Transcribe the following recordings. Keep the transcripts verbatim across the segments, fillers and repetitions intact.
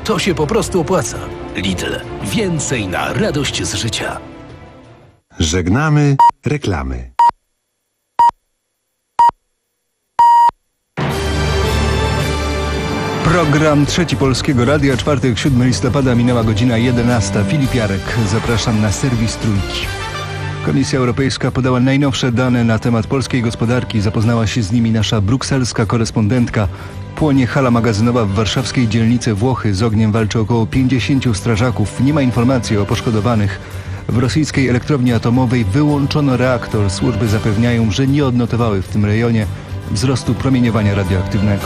To się po prostu opłaca. Lidl. Więcej na radość z życia. Żegnamy reklamy. Program Trzeci Polskiego Radia, czwartek, siódmego listopada, minęła godzina jedenasta. Filip Jarek, zapraszam na serwis Trójki. Komisja Europejska podała najnowsze dane na temat polskiej gospodarki. Zapoznała się z nimi nasza brukselska korespondentka. Płonie hala magazynowa w warszawskiej dzielnicy Włochy. Z ogniem walczy około pięćdziesięciu strażaków. Nie ma informacji o poszkodowanych. W rosyjskiej elektrowni atomowej wyłączono reaktor. Służby zapewniają, że nie odnotowały w tym rejonie wzrostu promieniowania radioaktywnego.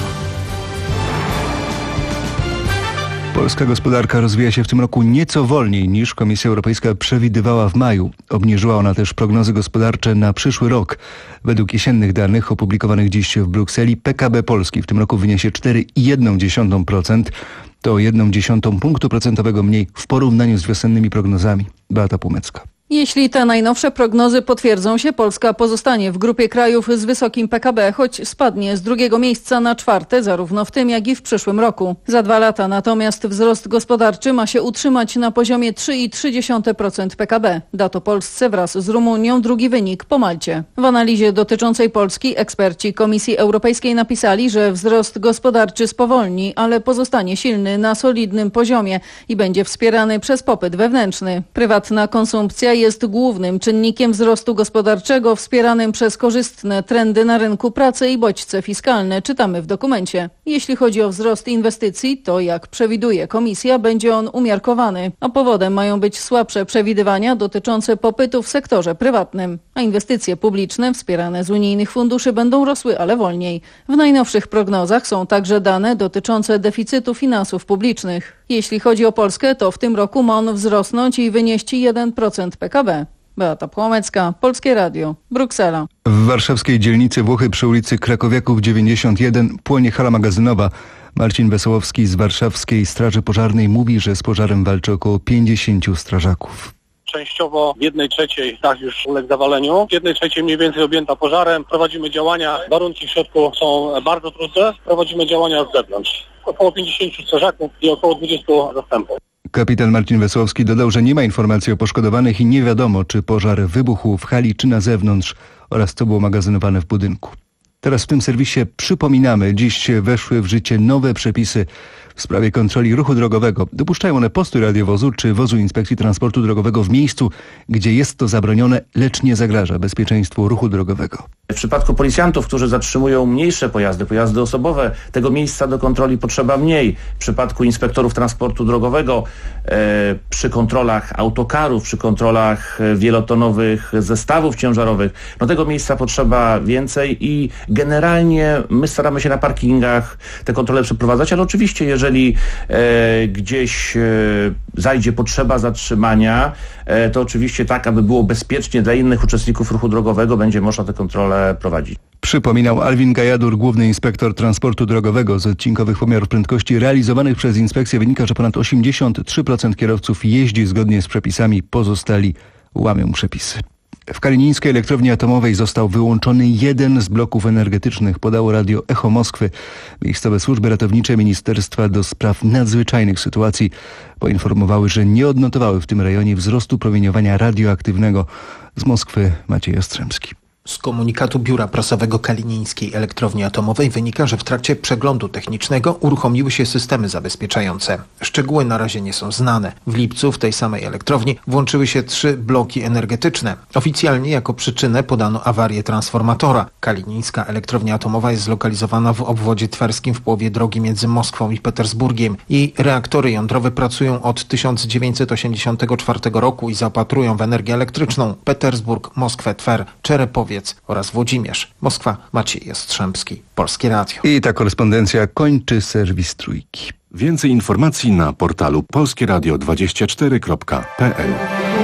Polska gospodarka rozwija się w tym roku nieco wolniej niż Komisja Europejska przewidywała w maju. Obniżyła ona też prognozy gospodarcze na przyszły rok. Według jesiennych danych opublikowanych dziś w Brukseli P K B Polski w tym roku wyniesie cztery i jedną dziesiątą procent. To o jedną dziesiątą punktu procentowego mniej w porównaniu z wiosennymi prognozami. Beata Płomecka. Jeśli te najnowsze prognozy potwierdzą się, Polska pozostanie w grupie krajów z wysokim P K B, choć spadnie z drugiego miejsca na czwarte, zarówno w tym, jak i w przyszłym roku. Za dwa lata natomiast wzrost gospodarczy ma się utrzymać na poziomie trzy i trzy dziesiąte procent P K B. Da to Polsce wraz z Rumunią drugi wynik po Malcie. W analizie dotyczącej Polski eksperci Komisji Europejskiej napisali, że wzrost gospodarczy spowolni, ale pozostanie silny na solidnym poziomie i będzie wspierany przez popyt wewnętrzny. Prywatna konsumpcja jest głównym czynnikiem wzrostu gospodarczego wspieranym przez korzystne trendy na rynku pracy i bodźce fiskalne, czytamy w dokumencie. Jeśli chodzi o wzrost inwestycji, to jak przewiduje Komisja, będzie on umiarkowany, a powodem mają być słabsze przewidywania dotyczące popytu w sektorze prywatnym, a inwestycje publiczne wspierane z unijnych funduszy będą rosły, ale wolniej. W najnowszych prognozach są także dane dotyczące deficytu finansów publicznych. Jeśli chodzi o Polskę, to w tym roku ma on wzrosnąć i wynieść jeden procent P K B. Beata Płomecka, Polskie Radio, Bruksela. W warszawskiej dzielnicy Włochy przy ulicy Krakowiaków dziewięćdziesiąt jeden płonie hala magazynowa. Marcin Wesołowski z warszawskiej Straży Pożarnej mówi, że z pożarem walczy około pięćdziesięciu strażaków. Częściowo w jednej trzeciej dach już uległ zawaleniu, w jednej trzeciej mniej więcej objęta pożarem. Prowadzimy działania, warunki w środku są bardzo trudne, prowadzimy działania z zewnątrz. Około pięćdziesięciu strażaków i około dwudziestu zastępów. Kapitan Marcin Wesołowski dodał, że nie ma informacji o poszkodowanych i nie wiadomo, czy pożar wybuchł w hali, czy na zewnątrz oraz co było magazynowane w budynku. Teraz w tym serwisie przypominamy, dziś weszły w życie nowe przepisy w sprawie kontroli ruchu drogowego. Dopuszczają one postój radiowozu czy wozu Inspekcji Transportu Drogowego w miejscu, gdzie jest to zabronione, lecz nie zagraża bezpieczeństwu ruchu drogowego. W przypadku policjantów, którzy zatrzymują mniejsze pojazdy, pojazdy osobowe, tego miejsca do kontroli potrzeba mniej. W przypadku inspektorów transportu drogowego, e, przy kontrolach autokarów, przy kontrolach wielotonowych zestawów ciężarowych, no tego miejsca potrzeba więcej i generalnie my staramy się na parkingach te kontrole przeprowadzać, ale oczywiście jeżeli e, gdzieś e, zajdzie potrzeba zatrzymania, e, to oczywiście tak, aby było bezpiecznie dla innych uczestników ruchu drogowego, będzie można te kontrole prowadzić. Przypominał Alwin Gajadur, główny inspektor transportu drogowego. Z odcinkowych pomiarów prędkości realizowanych przez inspekcję wynika, że ponad osiemdziesiąt trzy procent kierowców jeździ zgodnie z przepisami, pozostali łamią przepisy. W kalininskiej elektrowni atomowej został wyłączony jeden z bloków energetycznych, podało radio Echo Moskwy. Miejscowe służby ratownicze Ministerstwa do Spraw Nadzwyczajnych Sytuacji poinformowały, że nie odnotowały w tym rejonie wzrostu promieniowania radioaktywnego. Z Moskwy Maciej Jastrzębski. Z komunikatu Biura Prasowego Kalininskiej Elektrowni Atomowej wynika, że w trakcie przeglądu technicznego uruchomiły się systemy zabezpieczające. Szczegóły na razie nie są znane. W lipcu w tej samej elektrowni włączyły się trzy bloki energetyczne. Oficjalnie jako przyczynę podano awarię transformatora. Kalininska Elektrownia Atomowa jest zlokalizowana w obwodzie twerskim w połowie drogi między Moskwą i Petersburgiem. Jej reaktory jądrowe pracują od tysiąc dziewięćset osiemdziesiątego czwartego roku i zaopatrują w energię elektryczną Petersburg, Moskwę, Twer, Czerepowiec oraz Włodzimierz. Moskwa, Maciej Jastrzębski, Polskie Radio. I ta korespondencja kończy serwis Trójki. Więcej informacji na portalu polskieradio dwadzieścia cztery kropka p l.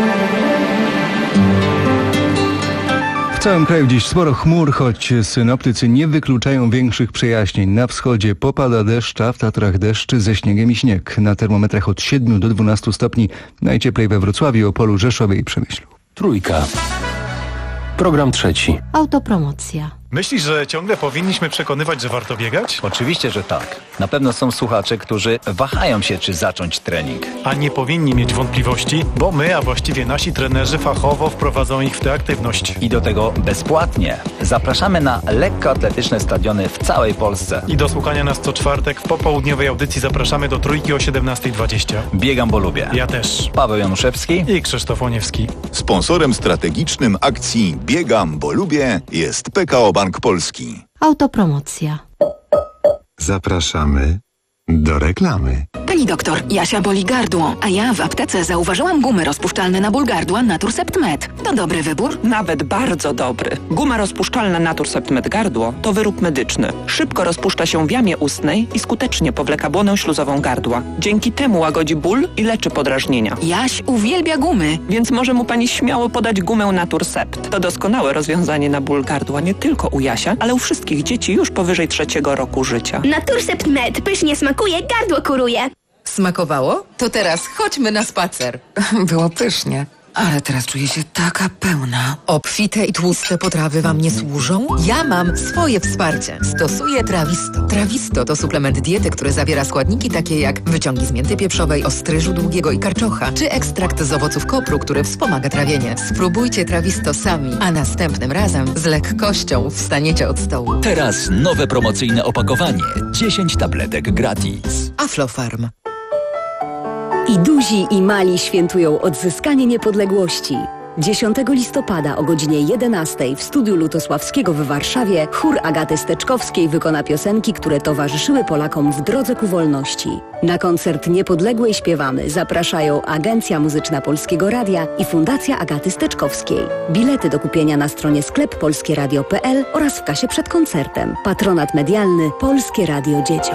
W całym kraju dziś sporo chmur, choć synoptycy nie wykluczają większych przejaśnień. Na wschodzie popada deszcz, a w Tatrach deszcz ze śniegiem i śnieg. Na termometrach od siedmiu do dwunastu stopni. Najcieplej we Wrocławiu, Opolu, Rzeszowie i Przemyślu. Trójka. Program trzeci. Autopromocja. Myślisz, że ciągle powinniśmy przekonywać, że warto biegać? Oczywiście, że tak. Na pewno są słuchacze, którzy wahają się, czy zacząć trening. A nie powinni mieć wątpliwości, bo my, a właściwie nasi trenerzy fachowo wprowadzą ich w tę aktywność. I do tego bezpłatnie. Zapraszamy na lekkoatletyczne stadiony w całej Polsce. I do słuchania nas co czwartek w popołudniowej audycji zapraszamy do Trójki o siedemnasta dwadzieścia. Biegam, bo lubię. Ja też. Paweł Januszewski i Krzysztof Oniewski. Sponsorem strategicznym akcji Biegam, bo lubię jest P K O Bank Polski. Autopromocja. Zapraszamy do reklamy. Pani doktor, Jasia boli gardło, a ja w aptece zauważyłam gumy rozpuszczalne na ból gardła Naturcept Med. To dobry wybór? Nawet bardzo dobry. Guma rozpuszczalna Naturcept Med gardło to wyrób medyczny. Szybko rozpuszcza się w jamie ustnej i skutecznie powleka błonę śluzową gardła. Dzięki temu łagodzi ból i leczy podrażnienia. Jaś uwielbia gumy. Więc może mu pani śmiało podać gumę Naturcept. To doskonałe rozwiązanie na ból gardła nie tylko u Jasia, ale u wszystkich dzieci już powyżej trzeciego roku życia. Naturcept Med pysznie smakuje, gardło kuruje. Smakowało? To teraz chodźmy na spacer. Było pysznie, ale teraz czuję się taka pełna. Obfite i tłuste potrawy wam nie służą? Ja mam swoje wsparcie. Stosuję Trawisto. Trawisto to suplement diety, który zawiera składniki takie jak wyciągi z mięty pieprzowej, ostryżu długiego i karczocha, czy ekstrakt z owoców kopru, który wspomaga trawienie. Spróbujcie Trawisto sami, a następnym razem z lekkością wstaniecie od stołu. Teraz nowe promocyjne opakowanie. dziesięć tabletek gratis. Aflofarm. I duzi, i mali świętują odzyskanie niepodległości. dziesiątego listopada o godzinie jedenastej w studiu Lutosławskiego w Warszawie chór Agaty Steczkowskiej wykona piosenki, które towarzyszyły Polakom w drodze ku wolności. Na koncert Niepodległej śpiewamy zapraszają Agencja Muzyczna Polskiego Radia i Fundacja Agaty Steczkowskiej. Bilety do kupienia na stronie sklep polskieradio kropka p l oraz w kasie przed koncertem. Patronat medialny Polskie Radio Dzieciom.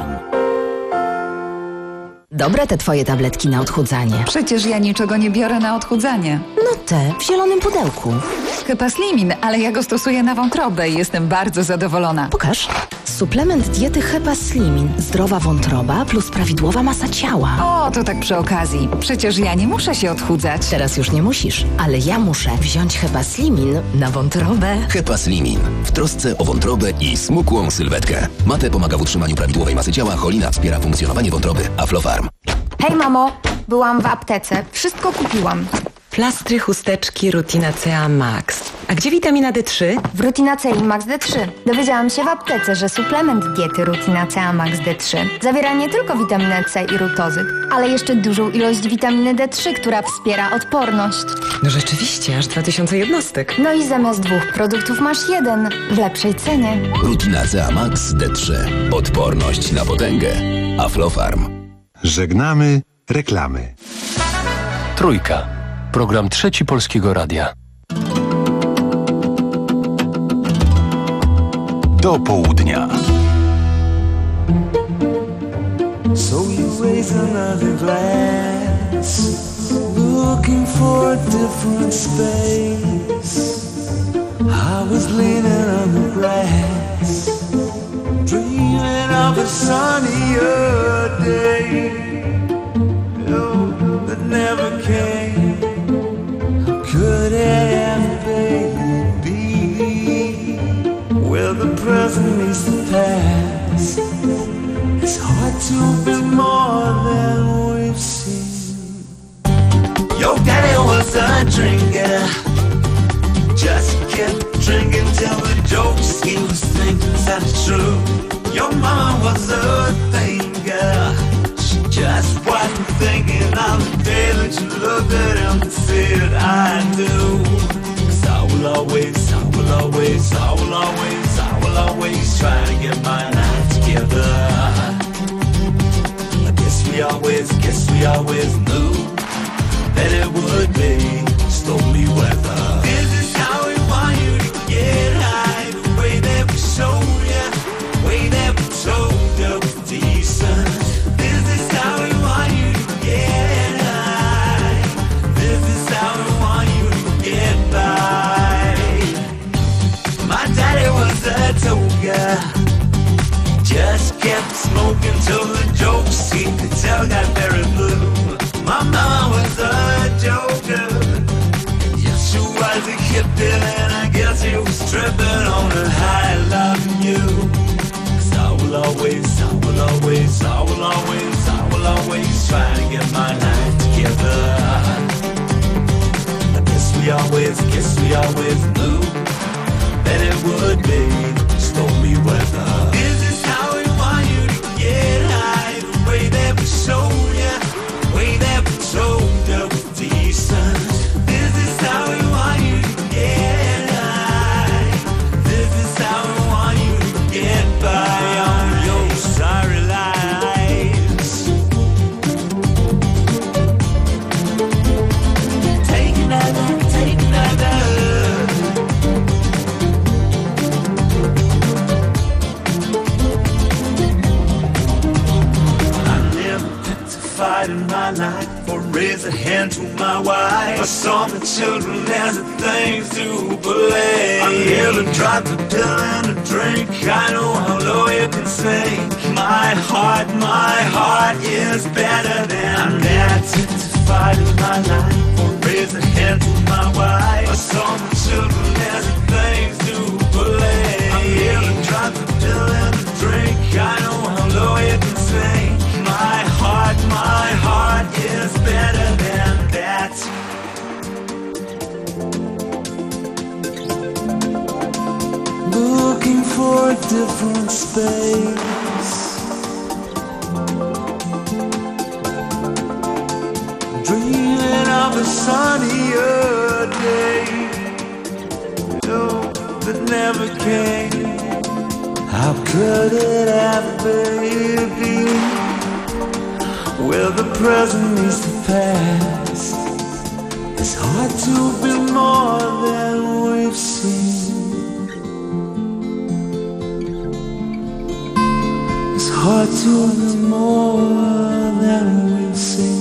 Dobre te twoje tabletki na odchudzanie. Przecież ja niczego nie biorę na odchudzanie. No te, w zielonym pudełku. Hepaslimin, ale ja go stosuję na wątrobę i jestem bardzo zadowolona. Pokaż. Suplement diety Hepaslimin. Zdrowa wątroba plus prawidłowa masa ciała. O, to tak przy okazji. Przecież ja nie muszę się odchudzać. Teraz już nie musisz, ale ja muszę wziąć Hepaslimin na wątrobę. Hepaslimin. W trosce o wątrobę i smukłą sylwetkę. Mate pomaga w utrzymaniu prawidłowej masy ciała, cholina wspiera funkcjonowanie wątroby. Aflofarm. Hej mamo, byłam w aptece. Wszystko kupiłam. Plastry, chusteczki, Rutina C A Max. A gdzie witamina D trzy? W Rutina C i Max D trzy. Dowiedziałam się w aptece, że suplement diety Rutina C A Max D trzy zawiera nie tylko witaminę C i rutozyk, ale jeszcze dużą ilość witaminy D trzy, która wspiera odporność. No rzeczywiście, aż dwa tysiące jednostek. No i zamiast dwóch produktów masz jeden w lepszej cenie. Rutina C A Max D trzy. Odporność na potęgę. Aflofarm. Żegnamy reklamy. Trójka. Program Trzeci Polskiego Radia. Do południa. So you raise another glass, looking for a different space. I was leaning on the grass, dreaming of a sunnier day, oh, that never came. Could it ever be where the present meets the past? It's hard to be more than we've seen. Your daddy was a drinker, just kept drinking till the jokes he was thinking sounded true. Your mama was a thinker, she just wasn't thinking on the day that you looked at him and said, I do. Cause I will always, I will always, I will always, I will always try to get my life together. I guess we always, guess we always knew that it would be stormy weather. This is how we want you to get high, the way that we showed you, the way that we told you was decent. This is how we want you to get high. This is how we want you to get by. My daddy was a toga, just kept smoking till the jokes seemed to tell got very blue. My mama was a joker, yes she was a hippie and I guess it was true. tripping on a high loving you. 'Cause I will always, I will always, I will always, I will always try to get my life together. I guess we always, guess we always knew that it would be stormy weather. This is how we want you to get high, the way that we show you, the way that we told you was decent. This is how we want you to get high. This is how we want you to get by on your sorry lives. Take another, take another. In my life, or raise a hand to my wife. I saw the children as the things to believe. I nearly dropped a pill and a drink. I know how low you can sink. My heart, my heart is better than that. To fight in my life, or raise a hand to my wife. I saw the children as the things to believe. I nearly dropped a pill and a drink. I know how low you can sink. My heart, my heart is better than that. Looking for a different space. Dreaming of a sunnier day. No, that never came. How could it ever be? Where the present meets the past. It's hard to be more than we've seen. It's hard to be more than we've seen.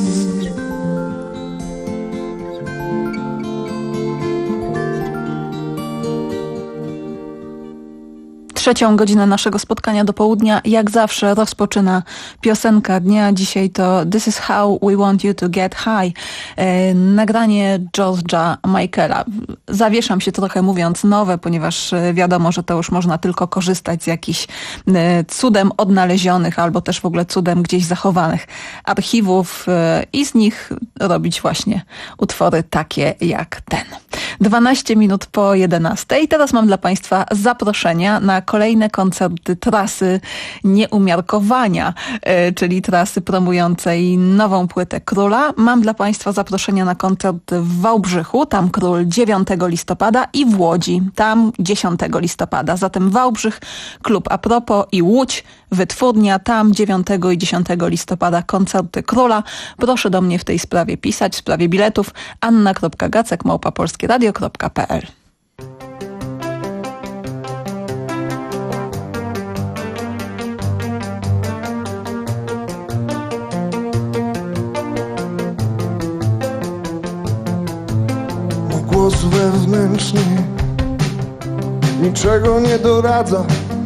Trzecią godzinę naszego spotkania do południa, jak zawsze, rozpoczyna piosenka dnia. Dzisiaj to This is how we want you to get high. E, nagranie George'a Michaela. Zawieszam się trochę mówiąc nowe, ponieważ wiadomo, że to już można tylko korzystać z jakichś e, cudem odnalezionych albo też w ogóle cudem gdzieś zachowanych archiwów e, i z nich robić właśnie utwory takie jak ten. dwanaście minut po jedenastej. Teraz mam dla Państwa zaproszenia na kolejne koncerty trasy Nieumiarkowania, czyli trasy promującej nową płytę Króla. Mam dla Państwa zaproszenia na koncert w Wałbrzychu, tam Król dziewiątego listopada i w Łodzi, tam dziesiątego listopada. Zatem Wałbrzych, klub A Propos i Łódź, Wytwórnia, tam dziewiątego i dziesiątego listopada koncerty Króla. Proszę do mnie w tej sprawie pisać, w sprawie biletów anna kropka gacek małpa polskie radio kropka p l. Głos wewnętrzny niczego nie doradza,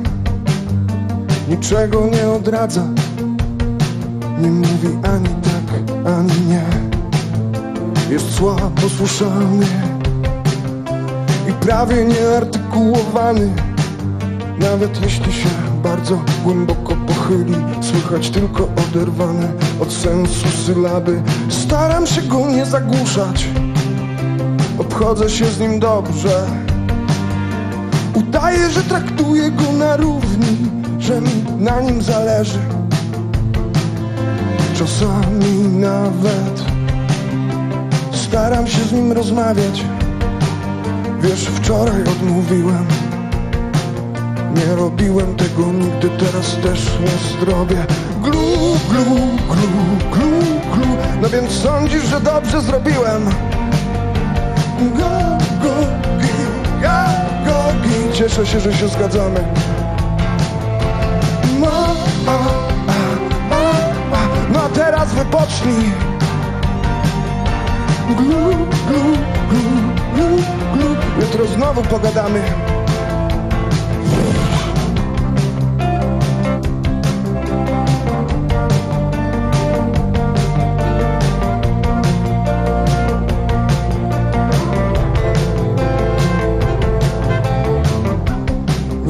niczego nie odradza, nie mówi ani tak, ani nie. Jest słabo słyszalny i prawie nieartykułowany. Nawet jeśli się bardzo głęboko pochyli, słychać tylko oderwane od sensu sylaby. Staram się go nie zagłuszać, obchodzę się z nim dobrze. Udaję, że traktuję go na równi, że mi na nim zależy. Czasami nawet staram się z nim rozmawiać. Wiesz, wczoraj odmówiłem, nie robiłem tego nigdy, teraz też nie zrobię. Glu, glu, glu, glu, glu. No więc sądzisz, że dobrze zrobiłem? Go, go, gi, ga, go, gi. Cieszę się, że się zgadzamy. No, a, a, a, a. No a teraz wypocznij. Glu, glu, glu, glu, glu. Jutro znowu pogadamy.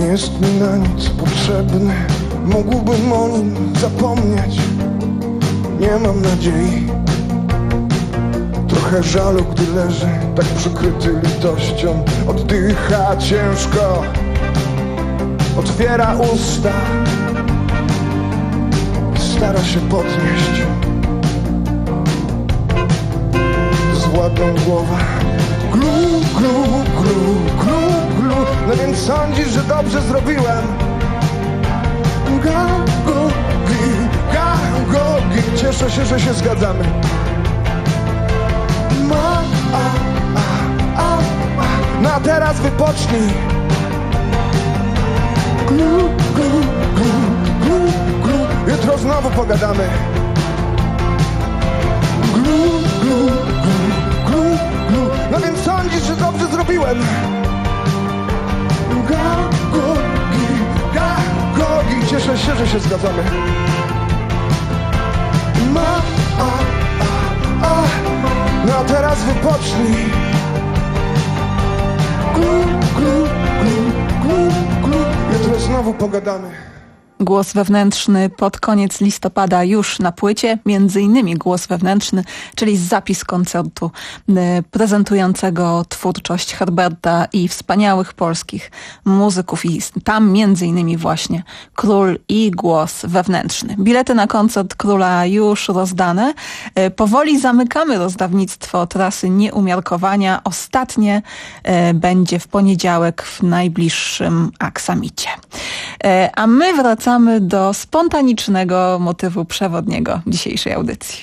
jest mi na nic potrzebny. Mógłbym o nim zapomnieć. Nie mam nadziei. Trochę żalu, gdy leży tak przykryty litością. Oddycha ciężko, otwiera usta, stara się podnieść złotą głowę. Glu, glu, glu, glu, glu. No więc sądzisz, że dobrze zrobiłem? Ga, go, gi, ga, go, gi. Cieszę się, że się zgadzamy. Ma, a, a, a, a. No a teraz wypocznij. Glu, glu, glu, glu, glu. Jutro znowu pogadamy. Glu, glu, glu, glu, glu. No więc sądzisz, że dobrze zrobiłem? Ga, go, gi, ga, go, gi. Cieszę się, że się zgadzamy. Ma, a, a, a. No a teraz wypocznij. Glu, glu, glu, glu, glu. Jutro znowu pogadamy. Głos wewnętrzny pod koniec listopada już na płycie, między innymi Głos wewnętrzny, czyli zapis koncertu prezentującego twórczość Herberta i wspaniałych polskich muzyków i tam między innymi właśnie Król i Głos wewnętrzny. Bilety na koncert Króla już rozdane. Powoli zamykamy rozdawnictwo trasy Nieumiarkowania. Ostatnie będzie w poniedziałek w najbliższym Aksamicie. A my wracamy do spontanicznego motywu przewodniego dzisiejszej audycji.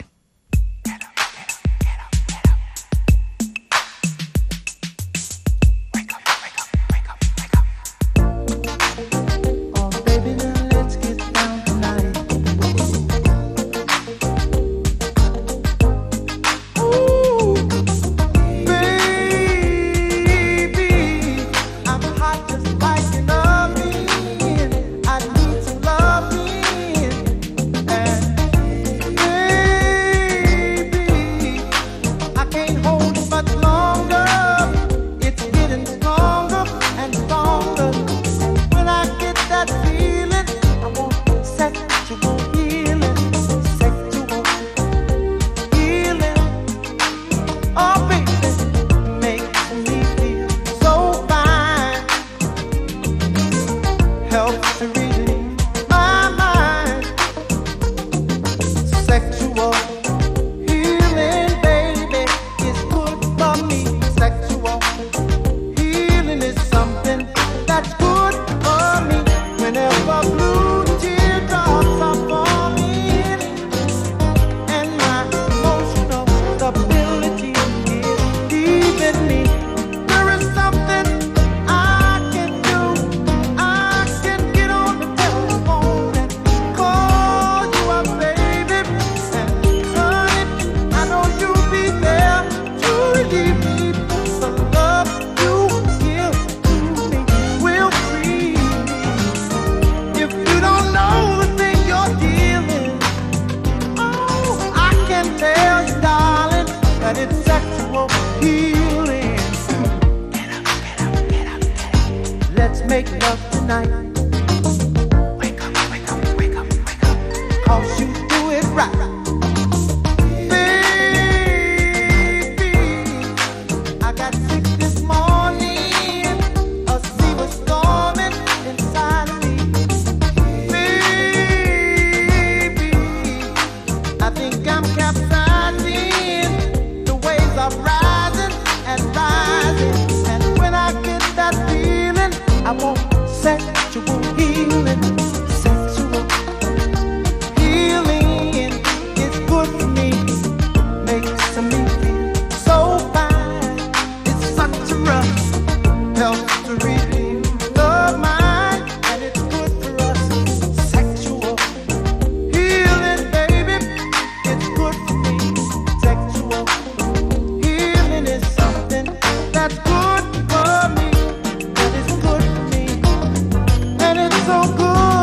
So good.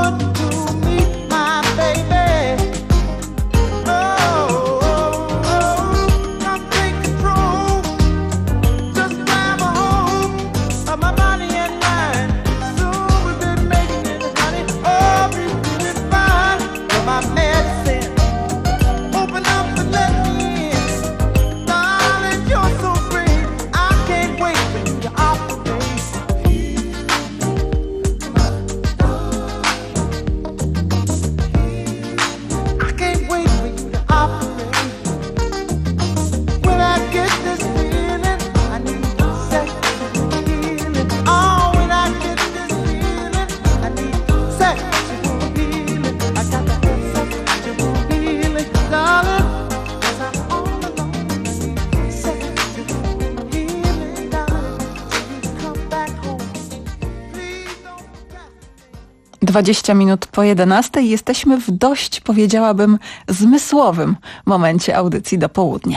dwadzieścia minut po jedenastej. Jesteśmy w dość, powiedziałabym, zmysłowym momencie audycji do południa.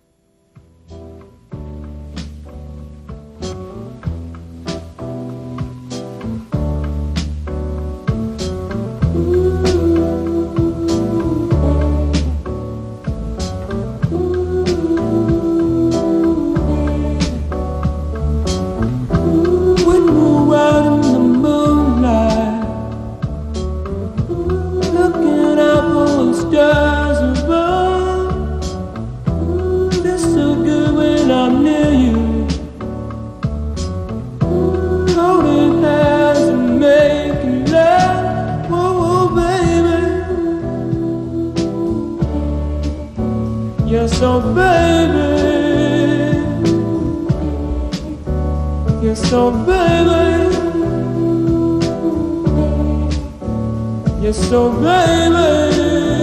Yes, oh baby. Yes, oh baby. Yes, oh baby.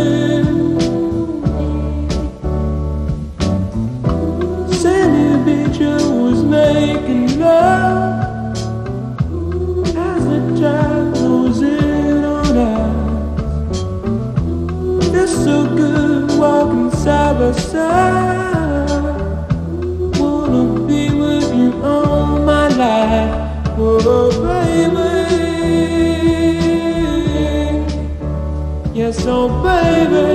Sandy Beach was making love as the tide goes in on us. It's so good walking side by side. Wanna be with you all my life. Oh baby. Yes, oh baby.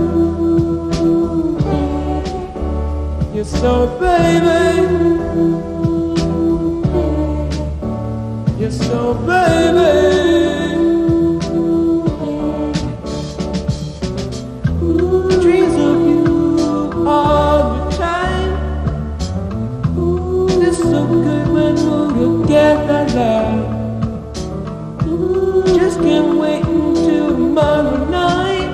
Yes, oh baby. Yes, oh baby. Dreams of you all the time. It's so good when we're together, love. Just can't wait until tomorrow night.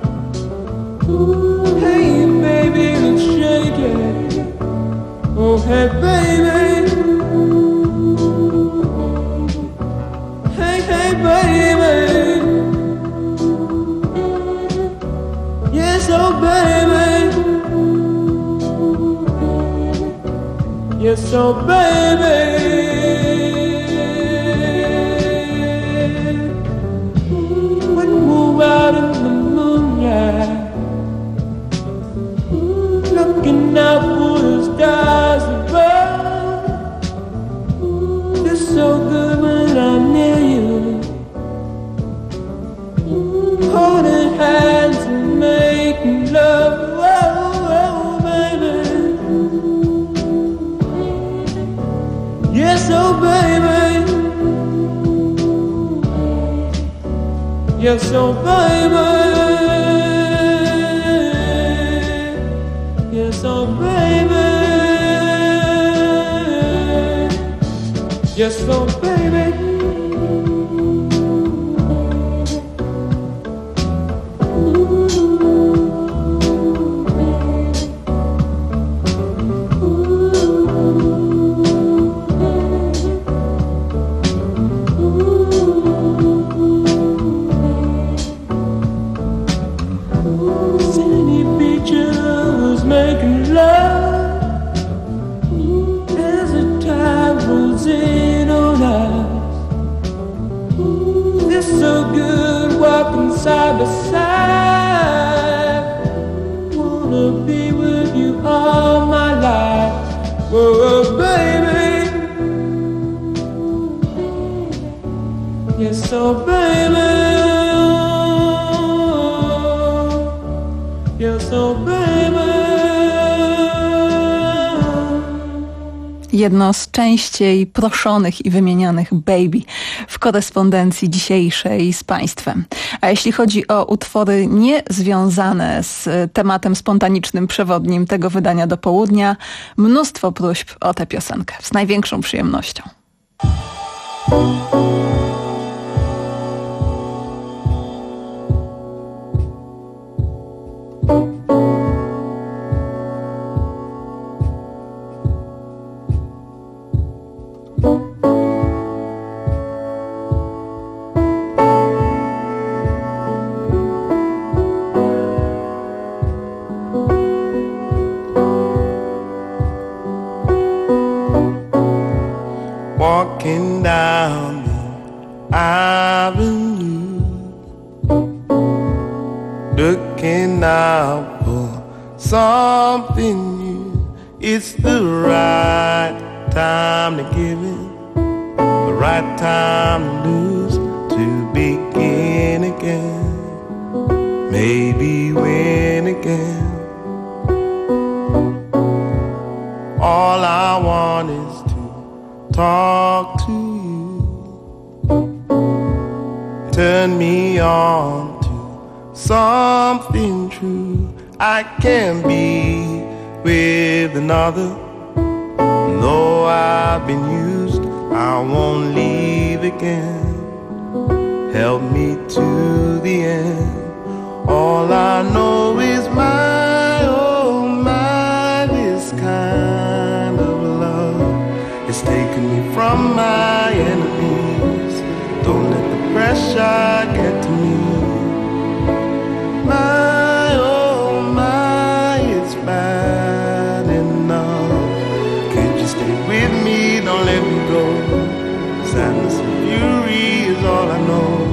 Hey baby, let's shake it. Oh hey baby. Hey hey baby. Yes oh baby. Yes oh baby. Out in the moonlight, looking out for the stars above. It's so good when I'm near you, holding hands and making love. Oh, oh, baby. Yes, oh, baby. Yes, oh baby. Yes, oh baby. Yes, oh baby. Making love as the tide rolls in on us. It's so good walking side by side. Wanna be with you all my life. Whoa, baby. Yes, oh baby. Yes, oh baby. Jedno z częściej proszonych i wymienianych baby w korespondencji dzisiejszej z Państwem. A jeśli chodzi o utwory niezwiązane z tematem spontanicznym przewodnim tego wydania do południa, mnóstwo próśb o tę piosenkę. Z największą przyjemnością. Walking down something new. It's the right time to give in, the right time to lose, to begin again, maybe win again. All I want is to talk to you, turn me on to something true. I can't be with another, though I've been used, I won't leave again. Help me to the end. All I know is my, oh my, this kind of love is taking me from my enemies. Don't let the pressure get to me. My, oh my, it's bad enough. Can't you stay with me? Don't let me go. Sadness and fury is all I know.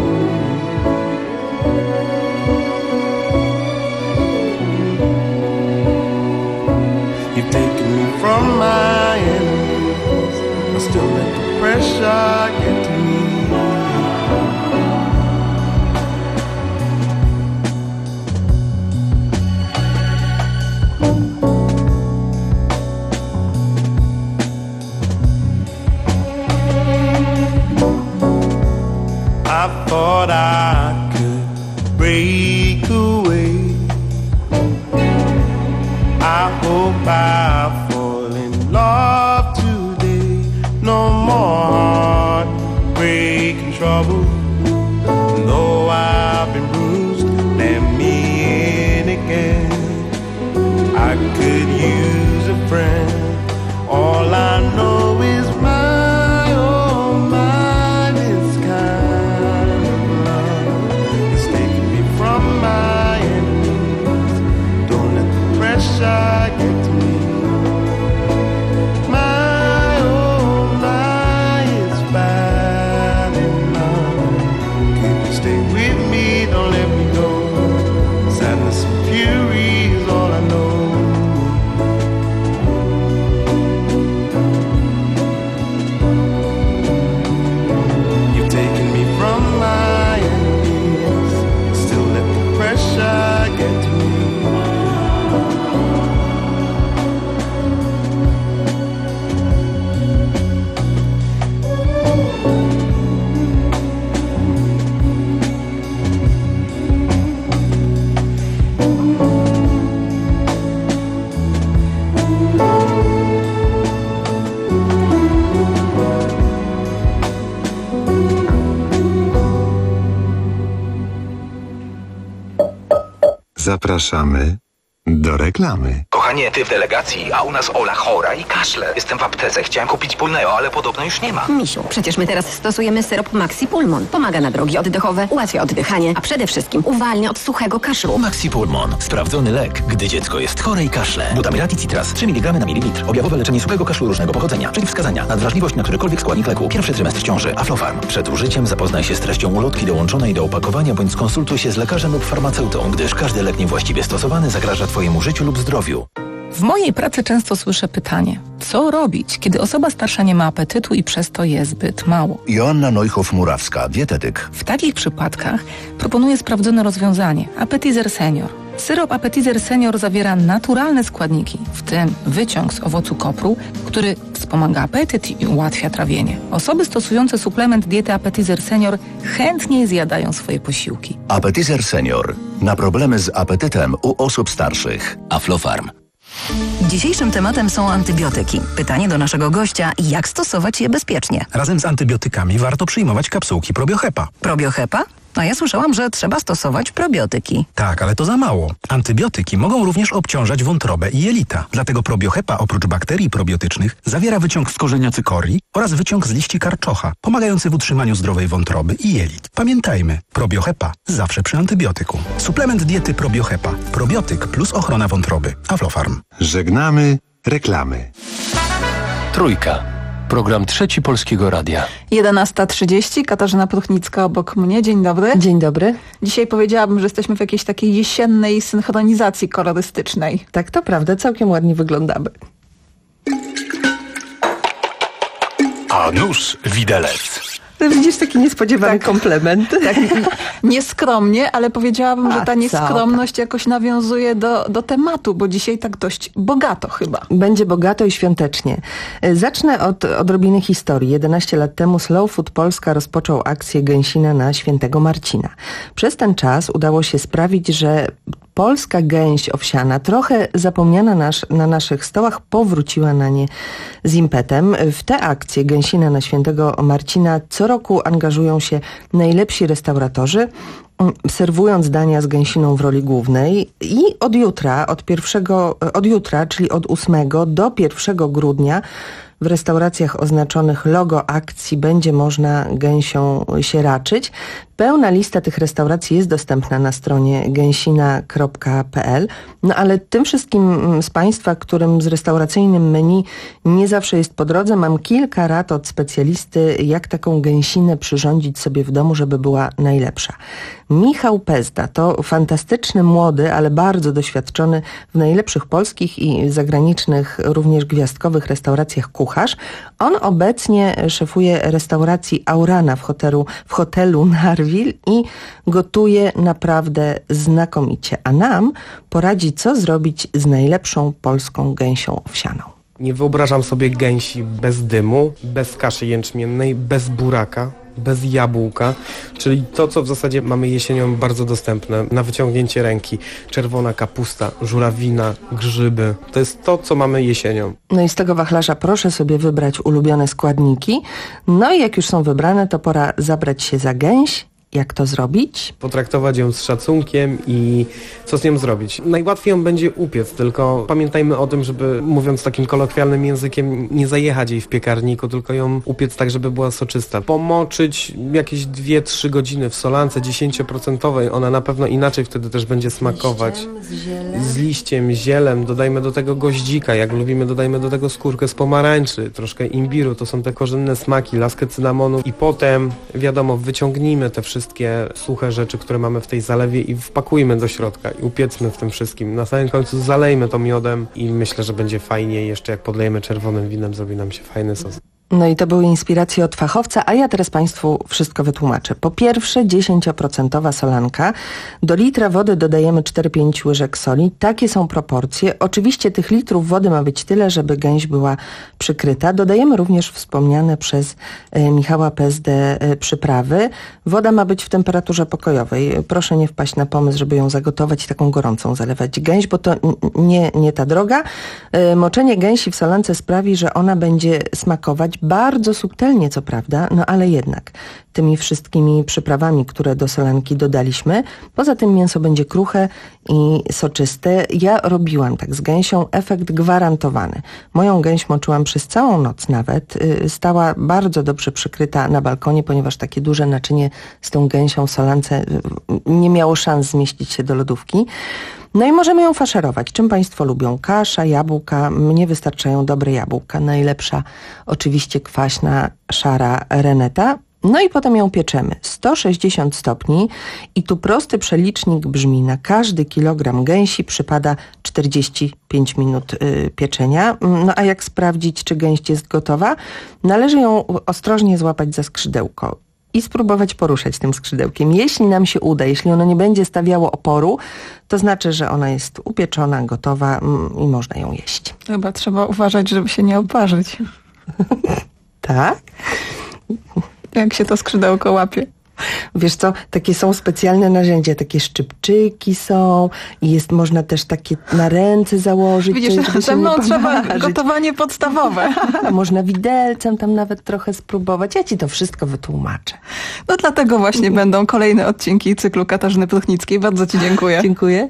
You've taken me from my enemies, but still let the pressure get to me. I thought I could break away. I hope I fall in love today. No more heartbreaking trouble. Though I've been bruised, let me in again. I could use a friend. All I know is my, oh my, this kind of love is taking me from my enemies. Don't let the pressure get to me. My, oh my, it's bad enough. Can't you stay with me? Don't let me go. Sadness and fury is all I know. You've taken me from my enemies. Still let the pressure get to me. Zapraszamy do reklamy. Kochanie, ty w delegacji, a u nas Ola chora i kaszle. Jestem w aptece, chciałem kupić Pulneo, ale podobno już nie ma. Misiu, przecież my teraz stosujemy syrop Maxi Pulmon. Pomaga na drogi oddechowe, ułatwia oddychanie, a przede wszystkim uwalnia od suchego kaszlu. Maxi Pulmon. Sprawdzony lek, gdy dziecko jest chore i kaszle. Butamirat i Citras. trzy miligramy na mililitr. Objawowe leczenie suchego kaszlu różnego pochodzenia. Przeciwwskazania. Nadwrażliwość na którykolwiek składnik leku. Pierwszy trymestr ciąży. Aflofarm. Przed użyciem zapoznaj się z treścią ulotki dołączonej do opakowania bądź skonsultuj się z lekarzem lub farmaceutą, gdyż każdy lek niewłaściwie stosowany zagraża twojemu życiu lub zdrowiu. W mojej pracy często słyszę pytanie, co robić, kiedy osoba starsza nie ma apetytu i przez to je zbyt mało? Joanna Neuchow-Murawska, dietetyk. W takich przypadkach proponuję sprawdzone rozwiązanie – Appetizer Senior. Syrop Appetizer Senior zawiera naturalne składniki, w tym wyciąg z owocu kopru, który wspomaga apetyt i ułatwia trawienie. Osoby stosujące suplement diety Appetizer Senior chętniej zjadają swoje posiłki. Appetizer Senior. Na problemy z apetytem u osób starszych. Aflofarm. Dzisiejszym tematem są antybiotyki. Pytanie do naszego gościa, jak stosować je bezpiecznie? Razem z antybiotykami warto przyjmować kapsułki Probiohepa. Probiohepa? A ja słyszałam, że trzeba stosować probiotyki. Tak, ale to za mało. Antybiotyki mogą również obciążać wątrobę i jelita. Dlatego Probiohepa oprócz bakterii probiotycznych zawiera wyciąg z korzenia cykorii oraz wyciąg z liści karczocha, pomagający w utrzymaniu zdrowej wątroby i jelit. Pamiętajmy, Probiohepa zawsze przy antybiotyku. Suplement diety Probiohepa. Probiotyk plus ochrona wątroby. Aflofarm. Żegnamy reklamy. Trójka. Program Trzeci Polskiego Radia. jedenasta trzydzieści, Katarzyna Pruchnicka obok mnie. Dzień dobry. Dzień dobry. Dzisiaj powiedziałabym, że jesteśmy w jakiejś takiej jesiennej synchronizacji kolorystycznej. Tak, to prawda, całkiem ładnie wyglądamy. A nuż widelec. Widzisz, taki niespodziewany tak, komplement. Tak, nieskromnie, ale powiedziałabym, A, że ta nieskromność co? jakoś nawiązuje do, do tematu, bo dzisiaj tak dość bogato chyba. Będzie bogato i świątecznie. Zacznę od odrobiny historii. jedenaście lat temu Slow Food Polska rozpoczął akcję Gęsina na Świętego Marcina. Przez ten czas udało się sprawić, że polska gęś owsiana, trochę zapomniana nasz, na naszych stołach, powróciła na nie z impetem. W tę akcję Gęsina na Świętego Marcina co roku angażują się najlepsi restauratorzy, serwując dania z gęsiną w roli głównej i od jutra, od pierwszego, od jutra, czyli od ósmego do pierwszego grudnia w restauracjach oznaczonych logo akcji będzie można gęsią się raczyć. Pełna lista tych restauracji jest dostępna na stronie gęsina kropka p l. No ale tym wszystkim z Państwa, którym z restauracyjnym menu nie zawsze jest po drodze, mam kilka rad od specjalisty, jak taką gęsinę przyrządzić sobie w domu, żeby była najlepsza. Michał Pezda to fantastyczny, młody, ale bardzo doświadczony w najlepszych polskich i zagranicznych, również gwiazdkowych restauracjach kucharz. On obecnie szefuje restauracji Aurana w hotelu, w hotelu Narwil i gotuje naprawdę znakomicie. A nam poradzi, co zrobić z najlepszą polską gęsią owsianą. Nie wyobrażam sobie gęsi bez dymu, bez kaszy jęczmiennej, bez buraka, bez jabłka, czyli to, co w zasadzie mamy jesienią bardzo dostępne, na wyciągnięcie ręki. Czerwona kapusta, żurawina, grzyby. To jest to, co mamy jesienią. No i z tego wachlarza proszę sobie wybrać ulubione składniki. No i jak już są wybrane, to pora zabrać się za gęś. Jak to zrobić? Potraktować ją z szacunkiem i co z nią zrobić. Najłatwiej ją będzie upiec, tylko pamiętajmy o tym, żeby, mówiąc takim kolokwialnym językiem, nie zajechać jej w piekarniku, tylko ją upiec tak, żeby była soczysta. Pomoczyć jakieś dwie trzy godziny w solance dziesięcioprocentowej. Ona na pewno inaczej wtedy też będzie smakować. Z liściem, z, z liściem, zielem. Dodajmy do tego goździka. Jak lubimy, dodajmy do tego skórkę z pomarańczy, troszkę imbiru. To są te korzenne smaki, laskę cynamonu. I potem, wiadomo, wyciągnijmy te wszystkie wszystkie suche rzeczy, które mamy w tej zalewie i wpakujmy do środka i upiecmy w tym wszystkim. Na samym końcu zalejmy to miodem i myślę, że będzie fajnie. Jeszcze jak podlejemy czerwonym winem, zrobi nam się fajny sos. No i to były inspiracje od fachowca, a ja teraz Państwu wszystko wytłumaczę. Po pierwsze, dziesięcioprocentowa solanka. Do litra wody dodajemy cztery pięć łyżek soli. Takie są proporcje. Oczywiście tych litrów wody ma być tyle, żeby gęś była przykryta. Dodajemy również wspomniane przez e, Michała Pezdę e, przyprawy. Woda ma być w temperaturze pokojowej. Proszę nie wpaść na pomysł, żeby ją zagotować i taką gorącą zalewać gęś, bo to n- nie, nie ta droga. E, moczenie gęsi w solance sprawi, że ona będzie smakować bardzo subtelnie, co prawda, no ale jednak tymi wszystkimi przyprawami, które do solanki dodaliśmy. Poza tym mięso będzie kruche i soczyste. Ja robiłam tak z gęsią, efekt gwarantowany. Moją gęś moczyłam przez całą noc nawet. Stała bardzo dobrze przykryta na balkonie, ponieważ takie duże naczynie z tą gęsią w solance nie miało szans zmieścić się do lodówki. No i możemy ją faszerować. Czym Państwo lubią? Kasza, jabłka. Mnie wystarczają dobre jabłka. Najlepsza oczywiście kwaśna, szara reneta. No i potem ją pieczemy. sto sześćdziesiąt stopni i tu prosty przelicznik brzmi: na każdy kilogram gęsi przypada czterdzieści pięć minut y, pieczenia. No a jak sprawdzić, czy gęś jest gotowa? Należy ją ostrożnie złapać za skrzydełko i spróbować poruszać tym skrzydełkiem. Jeśli nam się uda, jeśli ono nie będzie stawiało oporu, to znaczy, że ona jest upieczona, gotowa i można ją jeść. Chyba trzeba uważać, żeby się nie oparzyć. Tak? Jak się to skrzydełko łapie? Wiesz co, takie są specjalne narzędzia, takie szczypczyki są i jest, można też takie na ręce założyć. Widzisz, ze mną trzeba gotowanie podstawowe. A można widelcem tam nawet trochę spróbować. Ja ci to wszystko wytłumaczę. No dlatego właśnie będą kolejne odcinki cyklu Katarzyny Pruchnickiej. Bardzo ci dziękuję. Dziękuję.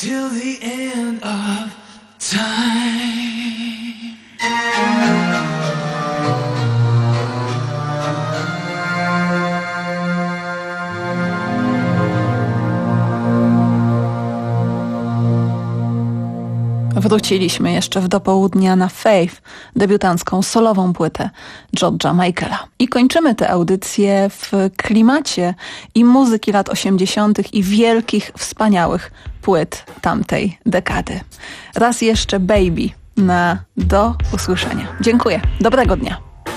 till the end of time. Wróciliśmy jeszcze w dopołudnia na Faith, debiutancką solową płytę George'a Michaela. I kończymy tę audycję w klimacie i muzyki lat osiemdziesiątych i wielkich, wspaniałych płyt tamtej dekady. Raz jeszcze Baby na do usłyszenia. Dziękuję. Dobrego dnia.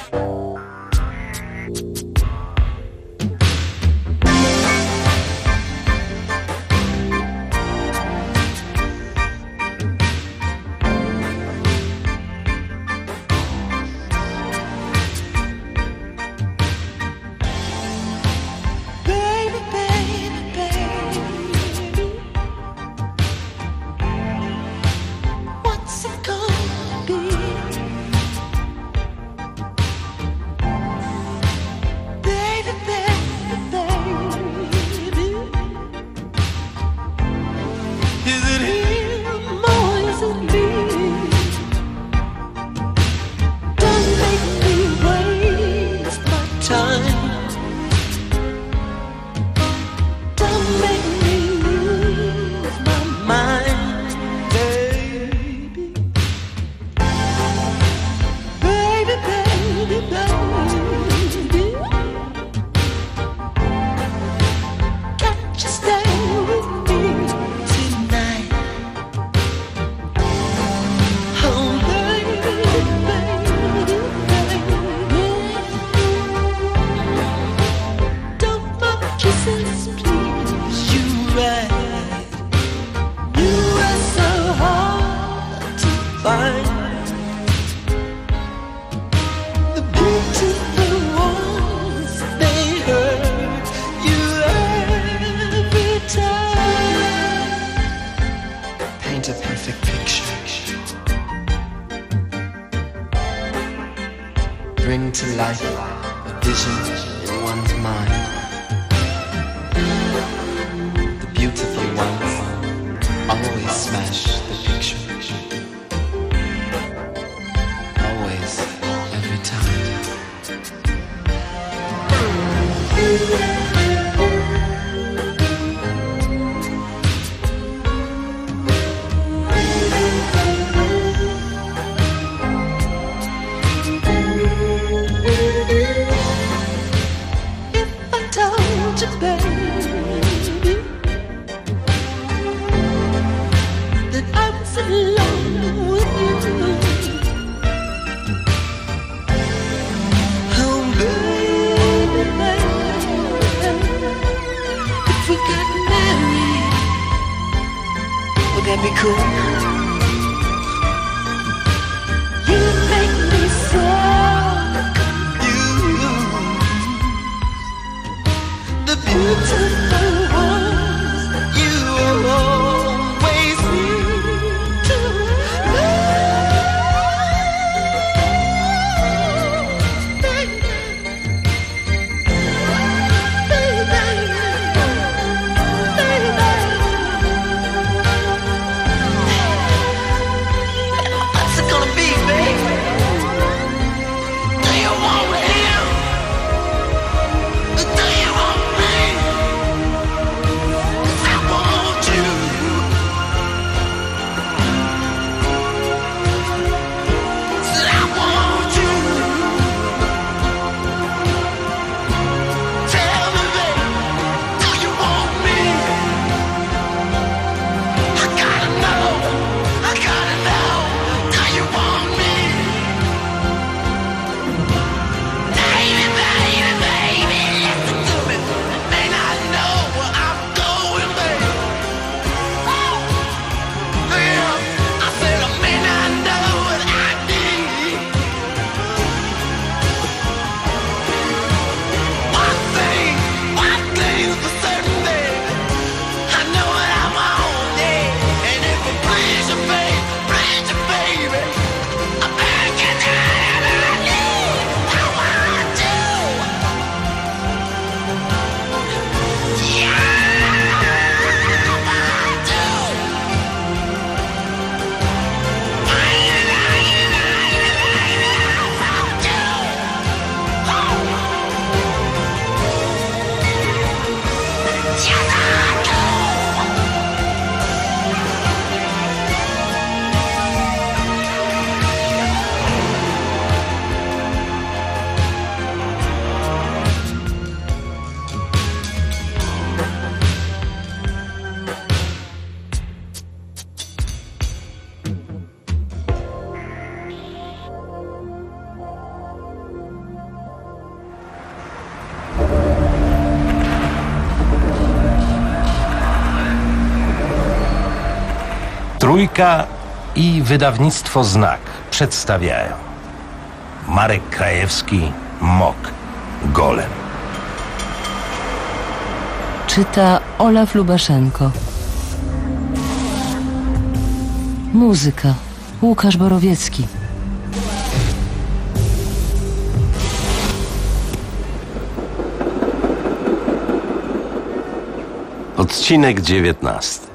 Bring to life a vision in one's mind. The beautiful ones always smash the picture. Always, every time. That'd be cool. You make me so confused. The beautiful ones you always seem to love. Baby, baby, baby. Trójka i wydawnictwo Znak przedstawiają Marek Krajewski, Mok, Golem. Czyta Olaf Lubaszenko. Muzyka Łukasz Borowiecki. Odcinek dziewiętnasty.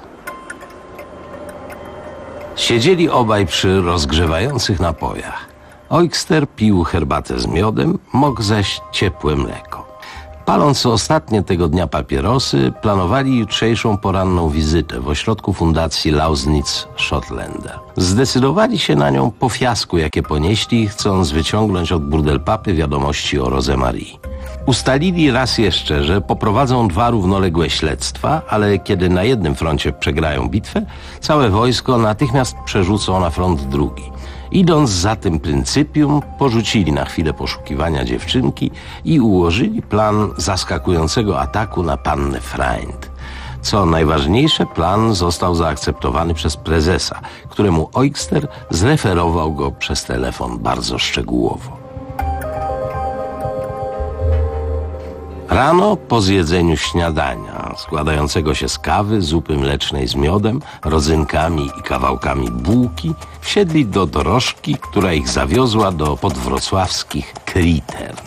Siedzieli obaj przy rozgrzewających napojach. Oikster pił herbatę z miodem, Mok zaś ciepłe mleko. Paląc ostatnie tego dnia papierosy, planowali jutrzejszą poranną wizytę w ośrodku fundacji Lausnitz-Schottländer. Zdecydowali się na nią po fiasku, jakie ponieśli, chcąc wyciągnąć od burdelpapy wiadomości o Rosemarii. Ustalili raz jeszcze, że poprowadzą dwa równoległe śledztwa, ale kiedy na jednym froncie przegrają bitwę, całe wojsko natychmiast przerzucą na front drugi. Idąc za tym pryncypium, porzucili na chwilę poszukiwania dziewczynki i ułożyli plan zaskakującego ataku na pannę Freund. Co najważniejsze, plan został zaakceptowany przez prezesa, któremu Oikster zreferował go przez telefon bardzo szczegółowo. Rano, po zjedzeniu śniadania, składającego się z kawy, zupy mlecznej z miodem, rodzynkami i kawałkami bułki, wsiedli do dorożki, która ich zawiozła do podwrocławskich Kritern.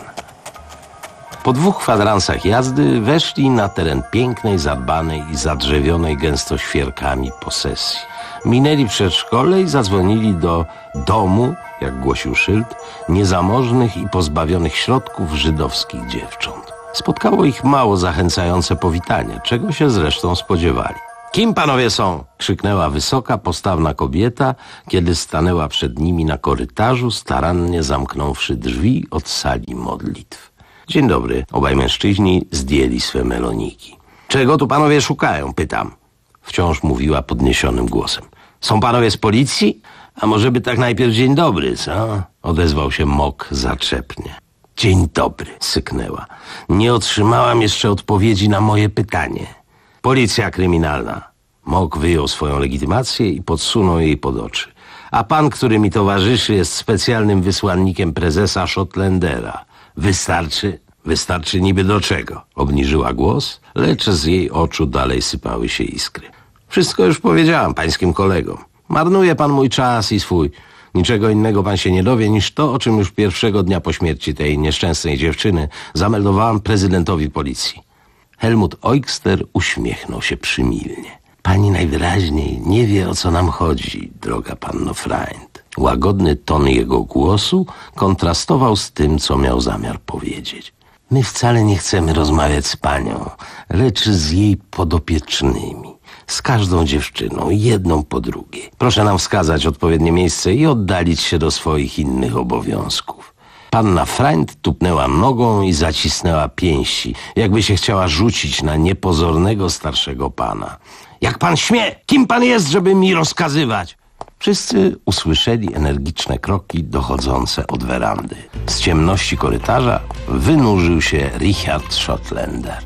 Po dwóch kwadransach jazdy weszli na teren pięknej, zadbanej i zadrzewionej gęsto świerkami posesji. Minęli przedszkole i zadzwonili do domu, jak głosił szyld, niezamożnych i pozbawionych środków żydowskich dziewcząt. Spotkało ich mało zachęcające powitanie, czego się zresztą spodziewali. Kim panowie są? Krzyknęła wysoka, postawna kobieta, kiedy stanęła przed nimi na korytarzu, starannie zamknąwszy drzwi od sali modlitw. Dzień dobry. Obaj mężczyźni zdjęli swe meloniki. Czego tu panowie szukają? Pytam. Wciąż mówiła podniesionym głosem. Są panowie z policji? A może by tak najpierw dzień dobry, co? Odezwał się Mok zaczepnie. Dzień dobry, syknęła. Nie otrzymałam jeszcze odpowiedzi na moje pytanie. Policja kryminalna. Mok wyjął swoją legitymację i podsunął jej pod oczy. A pan, który mi towarzyszy, jest specjalnym wysłannikiem prezesa Schottländera. Wystarczy? Wystarczy niby do czego? Obniżyła głos, lecz z jej oczu dalej sypały się iskry. Wszystko już powiedziałam pańskim kolegom. Marnuje pan mój czas i swój. Niczego innego pan się nie dowie niż to, o czym już pierwszego dnia po śmierci tej nieszczęsnej dziewczyny zameldowałam prezydentowi policji. Helmut Oikster uśmiechnął się przymilnie. Pani najwyraźniej nie wie, o co nam chodzi, droga panno Freund. Łagodny ton jego głosu kontrastował z tym, co miał zamiar powiedzieć. My wcale nie chcemy rozmawiać z panią, lecz z jej podopiecznymi. Z każdą dziewczyną, jedną po drugiej. Proszę nam wskazać odpowiednie miejsce i oddalić się do swoich innych obowiązków. Panna Freund tupnęła nogą i zacisnęła pięści, jakby się chciała rzucić na niepozornego starszego pana. Jak pan śmie? Kim pan jest, żeby mi rozkazywać? Wszyscy usłyszeli energiczne kroki dochodzące od werandy. Z ciemności korytarza wynurzył się Richard Schottländer.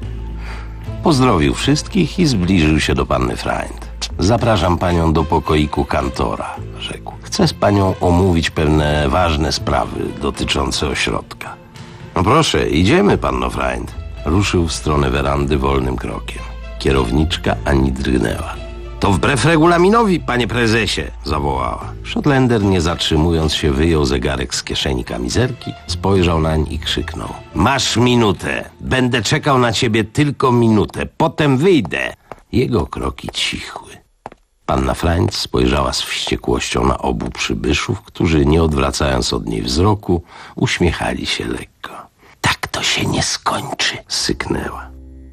Pozdrowił wszystkich i zbliżył się do panny Freund. Zapraszam panią do pokoiku kantora, rzekł. Chcę z panią omówić pewne ważne sprawy dotyczące ośrodka. No proszę, idziemy, panno Freund. Ruszył w stronę werandy wolnym krokiem. Kierowniczka ani drgnęła. To wbrew regulaminowi, panie prezesie, zawołała. Schottländer, nie zatrzymując się, wyjął zegarek z kieszeni kamizelki, spojrzał nań i krzyknął. Masz minutę. Będę czekał na ciebie tylko minutę. Potem wyjdę. Jego kroki cichły. Panna Freund spojrzała z wściekłością na obu przybyszów, którzy, nie odwracając od niej wzroku, uśmiechali się lekko. Tak to się nie skończy, syknęła.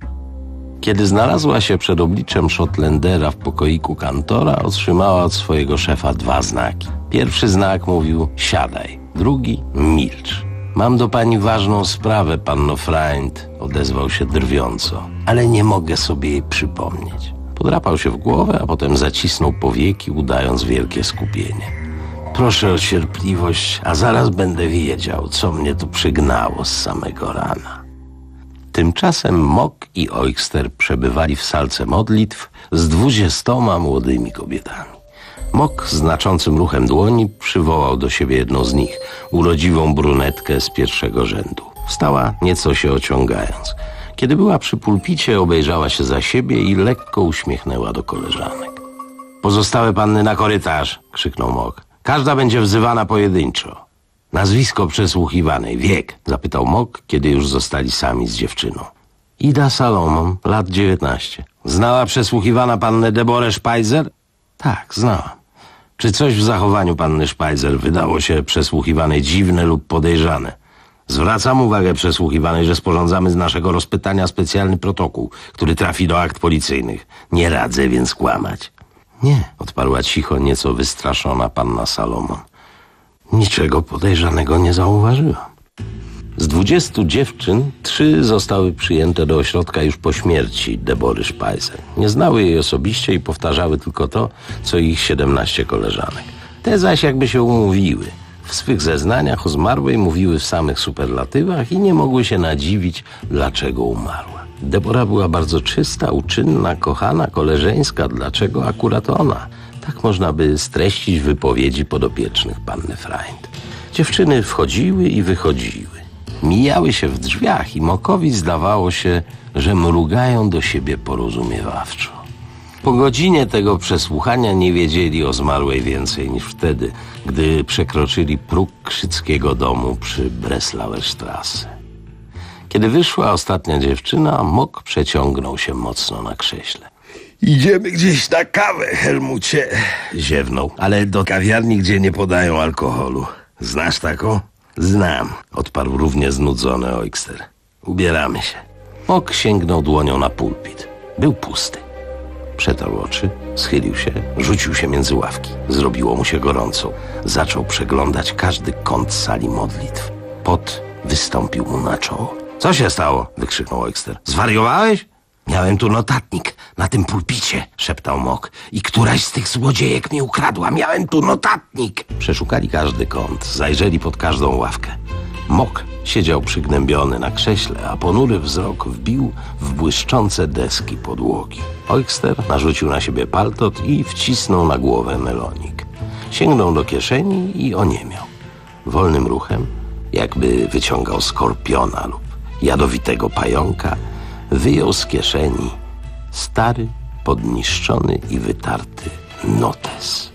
Kiedy znalazła się przed obliczem Schottländera w pokoiku kantora, otrzymała od swojego szefa dwa znaki. Pierwszy znak mówił siadaj, drugi milcz. Mam do pani ważną sprawę, panno Freund, odezwał się drwiąco, ale nie mogę sobie jej przypomnieć. Podrapał się w głowę, a potem zacisnął powieki, udając wielkie skupienie. Proszę o cierpliwość, a zaraz będę wiedział, co mnie tu przygnało z samego rana. Tymczasem Mok i Oikster przebywali w salce modlitw z dwudziestoma młodymi kobietami. Mok znaczącym ruchem dłoni przywołał do siebie jedną z nich, urodziwą brunetkę z pierwszego rzędu. Wstała, nieco się ociągając. Kiedy była przy pulpicie, obejrzała się za siebie i lekko uśmiechnęła do koleżanek. Pozostałe panny na korytarz, krzyknął Mok. Każda będzie wzywana pojedynczo. Nazwisko przesłuchiwanej, wiek, zapytał Mok, kiedy już zostali sami z dziewczyną. Ida Salomon, lat dziewiętnaście. Znała przesłuchiwana pannę Deborę Spajzer? Tak, znałam. Czy coś w zachowaniu panny Spajzer wydało się przesłuchiwanej dziwne lub podejrzane? Zwracam uwagę przesłuchiwanej, że sporządzamy z naszego rozpytania specjalny protokół, który trafi do akt policyjnych. Nie radzę więc kłamać. Nie, odparła cicho, nieco wystraszona panna Salomon. Niczego podejrzanego nie zauważyłam. Z dwudziestu dziewczyn trzy zostały przyjęte do ośrodka już po śmierci Debory Spajzer. Nie znały jej osobiście i powtarzały tylko to, co ich siedemnaście koleżanek. Te zaś jakby się umówiły. W swych zeznaniach o zmarłej mówiły w samych superlatywach i nie mogły się nadziwić, dlaczego umarła. Debora była bardzo czysta, uczynna, kochana, koleżeńska. Dlaczego akurat ona? Tak można by streścić wypowiedzi podopiecznych panny Freund. Dziewczyny wchodziły i wychodziły. Mijały się w drzwiach i Mokowi zdawało się, że mrugają do siebie porozumiewawczo. Po godzinie tego przesłuchania nie wiedzieli o zmarłej więcej niż wtedy, gdy przekroczyli próg krzyckiego domu przy Breslauer Straße. Kiedy wyszła ostatnia dziewczyna, Mok przeciągnął się mocno na krześle. Idziemy gdzieś na kawę, Helmucie, ziewnął, ale do kawiarni, gdzie nie podają alkoholu. Znasz taką? Znam, odparł równie znudzony Eugster. Ubieramy się. Mok sięgnął dłonią na pulpit. Był pusty. Przetarł oczy, schylił się, rzucił się między ławki. Zrobiło mu się gorąco. Zaczął przeglądać każdy kąt sali modlitw. Pot wystąpił mu na czoło. Co się stało? Wykrzyknął Eugster. Zwariowałeś? Miałem tu notatnik na tym pulpicie, szeptał Mok. I któraś z tych złodziejek mi ukradła. Miałem tu notatnik. Przeszukali każdy kąt, zajrzeli pod każdą ławkę. Mok siedział przygnębiony na krześle, a ponury wzrok wbił w błyszczące deski podłogi. Eugster narzucił na siebie paltot i wcisnął na głowę melonik. Sięgnął do kieszeni i oniemiał. Wolnym ruchem, jakby wyciągał skorpiona lub jadowitego pająka, wyjął z kieszeni stary, podniszczony i wytarty notes.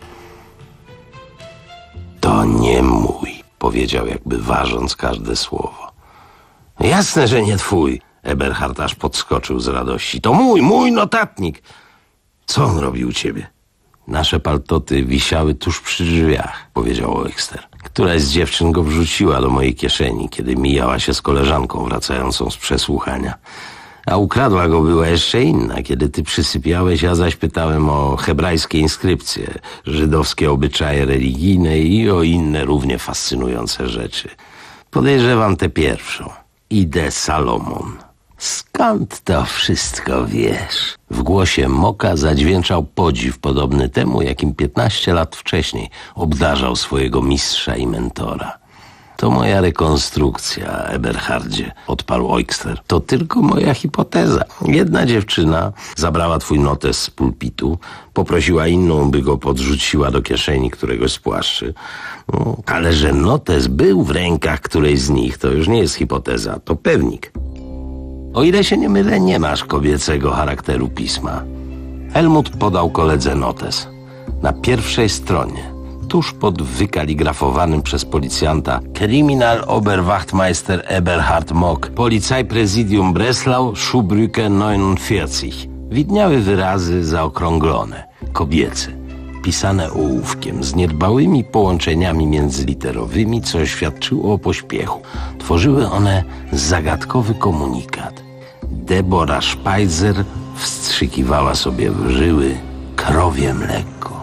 To nie mój, powiedział, jakby ważąc każde słowo. Jasne, że nie twój. Eberhard aż podskoczył z radości. To mój, mój notatnik. Co on robił u ciebie? Nasze paltoty wisiały tuż przy drzwiach, powiedział Eugster. Któraś z dziewczyn go wrzuciła do mojej kieszeni, kiedy mijała się z koleżanką wracającą z przesłuchania. A ukradła go była jeszcze inna, kiedy ty przysypiałeś, ja zaś pytałem o hebrajskie inskrypcje, żydowskie obyczaje religijne i o inne równie fascynujące rzeczy. Podejrzewam tę pierwszą. Idę Salomon. Skąd to wszystko wiesz? W głosie Moka zadźwięczał podziw podobny temu, jakim piętnaście lat wcześniej obdarzał swojego mistrza i mentora. To moja rekonstrukcja, Eberhardzie, odparł Eugster. To tylko moja hipoteza. Jedna dziewczyna zabrała twój notes z pulpitu, poprosiła inną, by go podrzuciła do kieszeni któregoś z płaszczy. No, ale że notes był w rękach którejś z nich, to już nie jest hipoteza, to pewnik. O ile się nie mylę, nie masz kobiecego charakteru pisma. Helmut podał koledze notes. Na pierwszej stronie, tuż pod wykaligrafowanym przez policjanta Kriminal Oberwachtmeister Eberhard Mok, Polizeipräsidium Breslau, Schuhbrücke neunundvierzig. Widniały wyrazy zaokrąglone, kobiece, pisane ołówkiem, z niedbałymi połączeniami międzyliterowymi, co świadczyło o pośpiechu. Tworzyły one zagadkowy komunikat. Debora Spajzer wstrzykiwała sobie w żyły krowie mleko.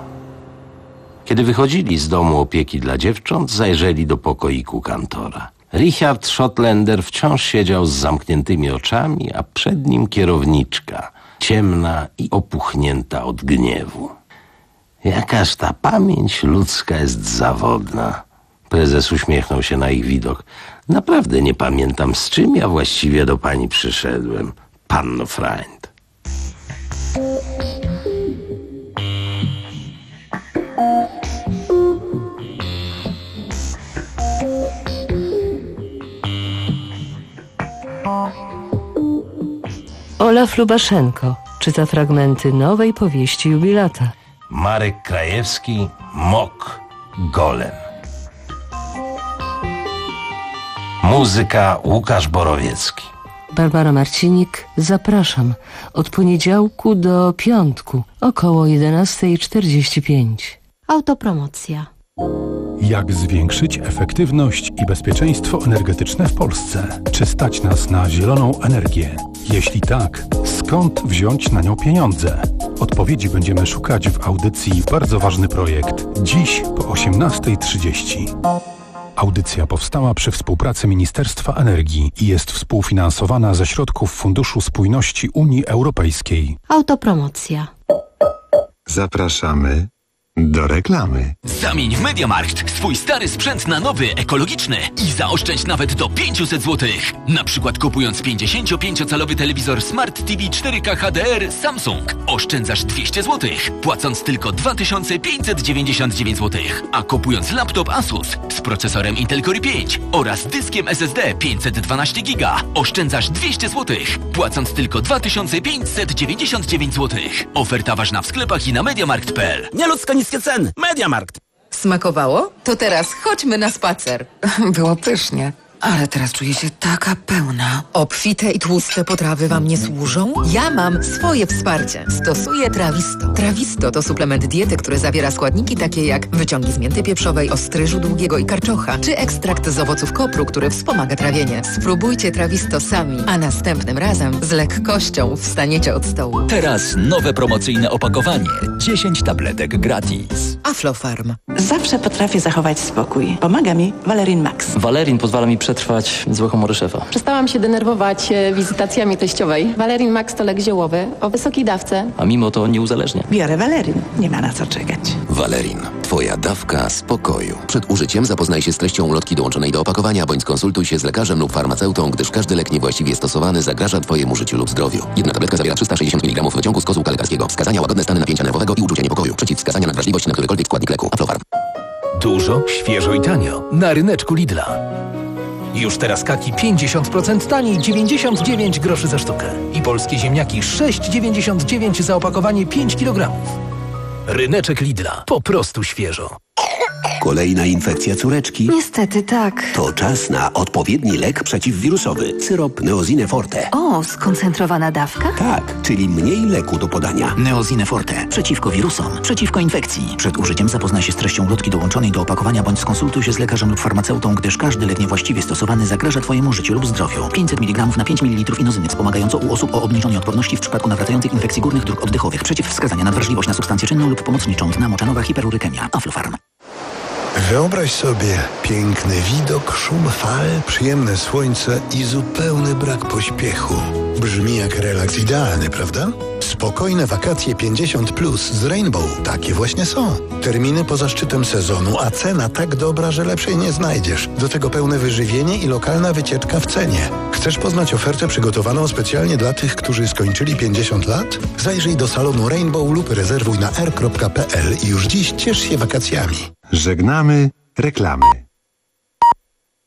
Kiedy wychodzili z domu opieki dla dziewcząt, zajrzeli do pokoiku kantora. Richard Schottländer wciąż siedział z zamkniętymi oczami, a przed nim kierowniczka, ciemna i opuchnięta od gniewu. Jakaż ta pamięć ludzka jest zawodna. Prezes uśmiechnął się na ich widok. Naprawdę nie pamiętam, z czym ja właściwie do pani przyszedłem, panno Freund. Olaf Lubaszenko czyta fragmenty nowej powieści jubilata. Marek Krajewski, Mok, Golem. Muzyka Łukasz Borowiecki. Barbara Marcinik, zapraszam od poniedziałku do piątku około jedenasta czterdzieści pięć. Autopromocja. Jak zwiększyć efektywność i bezpieczeństwo energetyczne w Polsce? Czy stać nas na zieloną energię? Jeśli tak, skąd wziąć na nią pieniądze? Odpowiedzi będziemy szukać w audycji Bardzo Ważny Projekt. Dziś po osiemnasta trzydzieści. Audycja powstała przy współpracy Ministerstwa Energii i jest współfinansowana ze środków Funduszu Spójności Unii Europejskiej. Autopromocja. Zapraszamy do reklamy. Zamień w MediaMarkt swój stary sprzęt na nowy, ekologiczny i zaoszczędź nawet do pięćset złotych. Na przykład kupując pięćdziesięciopięciocalowy telewizor Smart T V cztery K H D R Samsung oszczędzasz dwieście złotych, płacąc tylko dwa tysiące pięćset dziewięćdziesiąt dziewięć złotych. A kupując laptop Asus z procesorem Intel Core i pięć oraz dyskiem S S D pięćset dwanaście giga oszczędzasz dwieście złotych, płacąc tylko dwa tysiące pięćset dziewięćdziesiąt dziewięć złotych. Oferta ważna w sklepach i na mediamarkt kropka p l. Nieludzko niskie ceny. MediaMarkt. Smakowało? To teraz chodźmy na spacer. Było pysznie. Ale teraz czuję się taka pełna. Obfite i tłuste potrawy wam nie służą? Ja mam swoje wsparcie. Stosuję Trawisto. Trawisto to suplement diety, który zawiera składniki takie jak wyciągi z mięty pieprzowej, ostryżu długiego i karczocha, czy ekstrakt z owoców kopru, który wspomaga trawienie. Spróbujcie Trawisto sami, a następnym razem z lekkością wstaniecie od stołu. Teraz nowe promocyjne opakowanie. dziesięć tabletek gratis. Aflofarm. Zawsze potrafię zachować spokój. Pomaga mi Valerin Max. Valerin pozwala mi przetrwać złe humory szefa. Przestałam się denerwować e, wizytacjami teściowej. Valerin Max to lek ziołowy o wysokiej dawce. A mimo to nie uzależnia. Biorę Valerin. Nie ma na co czekać. Valerin. Twoja dawka spokoju. Przed użyciem zapoznaj się z treścią ulotki dołączonej do opakowania, bądź skonsultuj się z lekarzem lub farmaceutą, gdyż każdy lek niewłaściwie stosowany zagraża Twojemu życiu lub zdrowiu. Jedna tabletka zawiera trzysta sześćdziesiąt miligramów wyciągu z kozłka lekarskiego. Wskazania: łagodne stany napięcia nerwowego i uczucia niepokoju. Przeciwwskazania na wrażliwość na którykolwiek składnik leku. Aflofarm. Dużo, świeżo i tanio. Na ryneczku Lidla. Już teraz kaki pięćdziesiąt procent taniej, dziewięćdziesiąt dziewięć groszy za sztukę. I polskie ziemniaki sześć dziewięćdziesiąt dziewięć za opakowanie pięć kilogramów. Ryneczek Lidla. Po prostu świeżo. Kolejna infekcja córeczki? Niestety tak. To czas na odpowiedni lek przeciwwirusowy. Syrop Neosine Forte. O, skoncentrowana dawka? Tak, czyli mniej leku do podania. Neosine Forte. Przeciwko wirusom, przeciwko infekcji. Przed użyciem zapoznaj się z treścią ulotki dołączonej do opakowania, bądź skonsultuj się z lekarzem lub farmaceutą, gdyż każdy lek niewłaściwie stosowany zagraża Twojemu życiu lub zdrowiu. pięćset miligramów na pięć mililitrów inozyny wspomagająco u osób o obniżonej odporności w przypadku nawracających infekcji górnych dróg oddechowych. Przeciwwskazania na wrażliwość na substancję czynną lub pomocniczą. Dna moczanowa, hiperurykemia. Aflofarm. Wyobraź sobie piękny widok, szum fal, przyjemne słońce i zupełny brak pośpiechu. Brzmi jak relaks idealny, prawda? Spokojne wakacje pięćdziesiąt plus z Rainbow. Takie właśnie są. Terminy poza szczytem sezonu, a cena tak dobra, że lepszej nie znajdziesz. Do tego pełne wyżywienie i lokalna wycieczka w cenie. Chcesz poznać ofertę przygotowaną specjalnie dla tych, którzy skończyli pięćdziesiąt lat? Zajrzyj do salonu Rainbow lub rezerwuj na r kropka p l i już dziś ciesz się wakacjami. Żegnamy reklamy.